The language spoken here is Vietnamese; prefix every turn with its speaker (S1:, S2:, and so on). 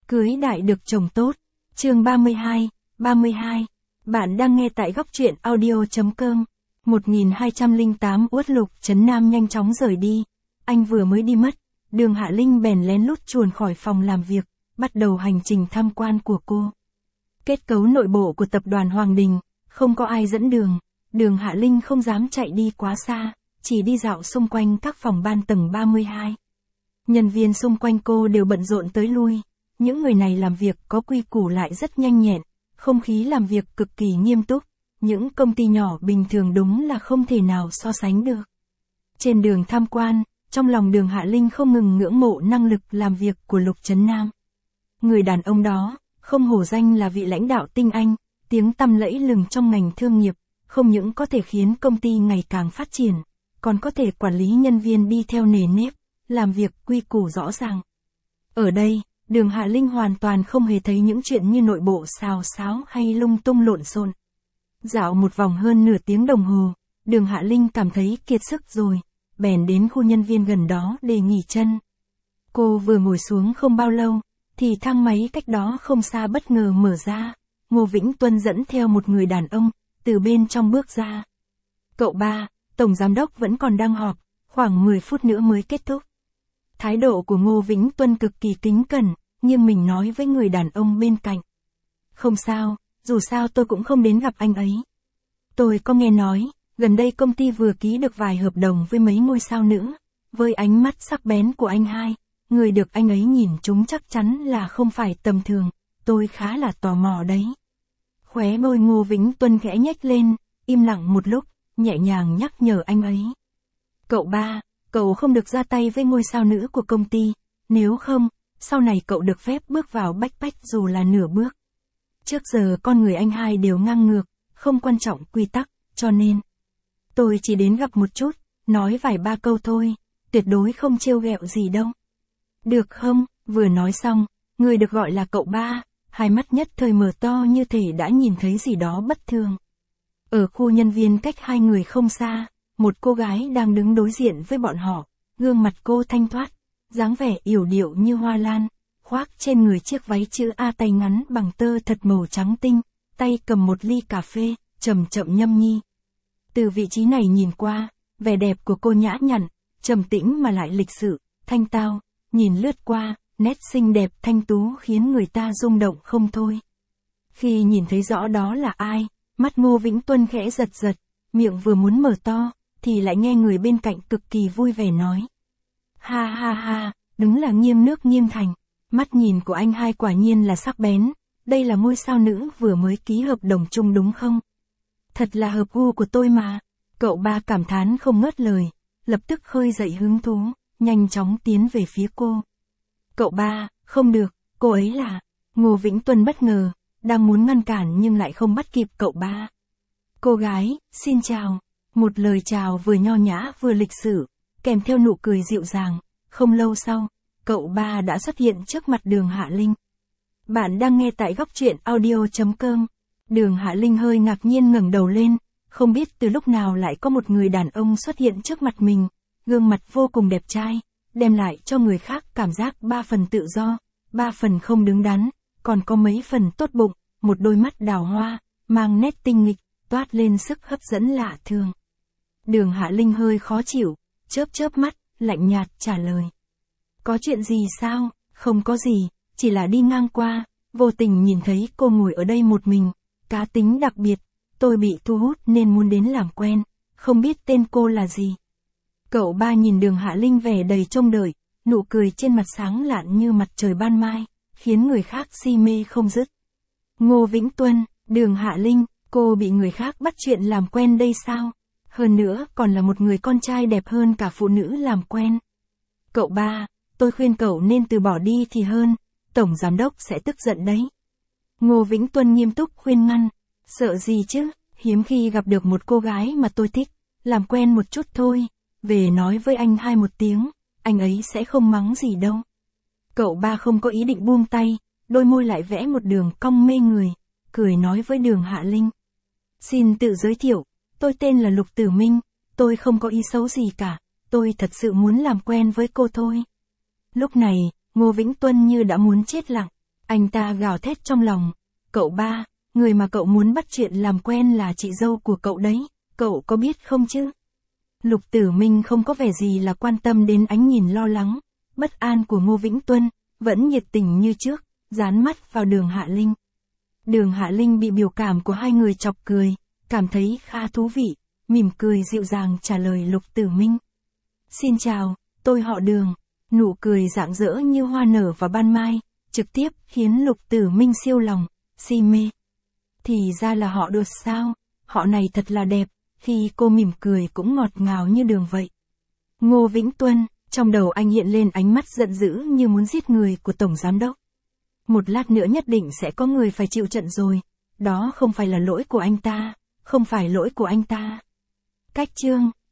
S1: Cưới đại được chồng tốt. Chương 32. Bạn đang nghe tại góc truyện audio.com. 1208 Uất Lục Trấn Nam nhanh chóng rời đi. Anh vừa mới đi mất, Đường Hạ Linh bèn lén lút chuồn khỏi phòng làm việc, bắt đầu hành trình tham quan của cô. Kết cấu nội bộ của tập đoàn Hoàng Đình, không có ai dẫn đường, Đường Hạ Linh không dám chạy đi quá xa, chỉ đi dạo xung quanh các phòng ban tầng 32. Nhân viên xung quanh cô đều bận rộn tới lui, những người này làm việc có quy củ lại rất nhanh nhẹn, không khí làm việc cực kỳ nghiêm túc, những công ty nhỏ bình thường đúng là không thể nào so sánh được. Trên đường tham quan, trong lòng Đường Hạ Linh không ngừng ngưỡng mộ năng lực làm việc của Lục Trấn Nam. Người đàn ông đó, không hổ danh là vị lãnh đạo tinh anh, tiếng tăm lẫy lừng trong ngành thương nghiệp, không những có thể khiến công ty ngày càng phát triển, còn có thể quản lý nhân viên đi theo nề nếp, làm việc quy củ rõ ràng. Ở đây, Đường Hạ Linh hoàn toàn không hề thấy những chuyện như nội bộ xào xáo hay lung tung lộn xộn. Dạo một vòng hơn nửa tiếng đồng hồ, Đường Hạ Linh cảm thấy kiệt sức rồi, bèn đến khu nhân viên gần đó để nghỉ chân. Cô vừa ngồi xuống không bao lâu, thì thang máy cách đó không xa bất ngờ mở ra, Ngô Vĩnh Tuân dẫn theo một người đàn ông, từ bên trong bước ra. Cậu ba, Tổng Giám đốc vẫn còn đang họp, khoảng 10 phút nữa mới kết thúc. Thái độ của Ngô Vĩnh Tuân cực kỳ kính cẩn, nhưng mình nói với người đàn ông bên cạnh. Không sao, dù sao tôi cũng không đến gặp anh ấy. Tôi có nghe nói, gần đây công ty vừa ký được vài hợp đồng với mấy ngôi sao nữ. Với ánh mắt sắc bén của anh hai, người được anh ấy nhìn chúng chắc chắn là không phải tầm thường, tôi khá là tò mò đấy. Khóe môi Ngô Vĩnh Tuân khẽ nhếch lên, im lặng một lúc, nhẹ nhàng nhắc nhở anh ấy. Cậu ba, cậu không được ra tay với ngôi sao nữ của công ty, nếu không, sau này cậu được phép bước vào backpack dù là nửa bước. Trước giờ con người anh hai đều ngang ngược, không quan trọng quy tắc, cho nên tôi chỉ đến gặp một chút, nói vài ba câu thôi, tuyệt đối không trêu ghẹo gì đâu. Được không? Vừa nói xong, người được gọi là cậu ba, hai mắt nhất thời mở to như thể đã nhìn thấy gì đó bất thường. Ở khu nhân viên cách hai người không xa, một cô gái đang đứng đối diện với bọn họ, gương mặt cô thanh thoát, dáng vẻ yểu điệu như hoa lan, khoác trên người chiếc váy chữ A tay ngắn bằng tơ thật màu trắng tinh, tay cầm một ly cà phê, chậm chậm nhâm nhi. Từ vị trí này nhìn qua, vẻ đẹp của cô nhã nhặn, trầm tĩnh mà lại lịch sự, thanh tao, nhìn lướt qua, nét xinh đẹp thanh tú khiến người ta rung động không thôi. Khi nhìn thấy rõ đó là ai, mắt Ngô Vĩnh Tuân khẽ giật giật, miệng vừa muốn mở to, thì lại nghe người bên cạnh cực kỳ vui vẻ nói. Ha ha ha, đúng là nghiêng nước nghiêng thành, mắt nhìn của anh hai quả nhiên là sắc bén, đây là ngôi sao nữ vừa mới ký hợp đồng chung đúng không? Thật là hợp gu của tôi mà, cậu ba cảm thán không ngớt lời, lập tức khơi dậy hứng thú, nhanh chóng tiến về phía cô. Cậu ba, không được, cô ấy là... Ngô Vĩnh Tuân bất ngờ, đang muốn ngăn cản nhưng lại không bắt kịp cậu ba. Cô gái, xin chào. Một lời chào vừa nho nhã vừa lịch sự, kèm theo nụ cười dịu dàng. Không lâu sau, cậu ba đã xuất hiện trước mặt Đường Hạ Linh. Bạn đang nghe tại góc truyện audio.com. Đường Hạ Linh hơi ngạc nhiên ngẩng đầu lên, không biết từ lúc nào lại có một người đàn ông xuất hiện trước mặt mình, gương mặt vô cùng đẹp trai, đem lại cho người khác cảm giác 3 phần tự do, 3 phần không đứng đắn, còn có mấy phần tốt bụng, một đôi mắt đào hoa, mang nét tinh nghịch, toát lên sức hấp dẫn lạ thường. Đường Hạ Linh hơi khó chịu, chớp mắt, lạnh nhạt trả lời. Có chuyện gì sao? Không có gì, chỉ là đi ngang qua, vô tình nhìn thấy cô ngồi ở đây một mình, cá tính đặc biệt, tôi bị thu hút nên muốn đến làm quen, không biết tên cô là gì. Cậu ba nhìn Đường Hạ Linh vẻ đầy trông đợi, nụ cười trên mặt sáng lạn như mặt trời ban mai, khiến người khác si mê không dứt. Ngô Vĩnh Tuân, Đường Hạ Linh, cô bị người khác bắt chuyện làm quen đây sao? Hơn nữa còn là một người con trai đẹp hơn cả phụ nữ làm quen. Cậu ba, tôi khuyên cậu nên từ bỏ đi thì hơn, Tổng Giám đốc sẽ tức giận đấy. Ngô Vĩnh Tuân nghiêm túc khuyên ngăn, sợ gì chứ, hiếm khi gặp được một cô gái mà tôi thích, làm quen một chút thôi, về nói với anh hai một tiếng, anh ấy sẽ không mắng gì đâu. Cậu ba không có ý định buông tay, đôi môi lại vẽ một đường cong mê người, cười nói với Đường Hạ Linh. Xin tự giới thiệu, tôi tên là Lục Tử Minh, tôi không có ý xấu gì cả, tôi thật sự muốn làm quen với cô thôi. Lúc này, Ngô Vĩnh Tuân như đã muốn chết lặng, Anh ta gào thét trong lòng. Cậu ba, người mà cậu muốn bắt chuyện làm quen là chị dâu của cậu đấy, cậu có biết không chứ? Lục Tử Minh không có vẻ gì là quan tâm đến ánh nhìn lo lắng, bất an của Ngô Vĩnh Tuân, vẫn nhiệt tình như trước, dán mắt vào Đường Hạ Linh. Đường Hạ Linh bị biểu cảm của hai người chọc cười, cảm thấy khá thú vị, mỉm cười dịu dàng trả lời Lục Tử Minh. Xin chào, tôi họ Đường. Nụ cười rạng rỡ như hoa nở vào ban mai, trực tiếp khiến Lục Tử Minh siêu lòng, si mê. Thì ra là họ Đột sao, họ này thật là đẹp, khi cô mỉm cười cũng ngọt ngào như Đường vậy. Ngô Vĩnh Tuân, trong đầu anh hiện lên ánh mắt giận dữ như muốn giết người của Tổng Giám Đốc. Một lát nữa nhất định sẽ có người phải chịu trận rồi, đó không phải là lỗi của anh ta, không phải lỗi của anh ta. Cách chương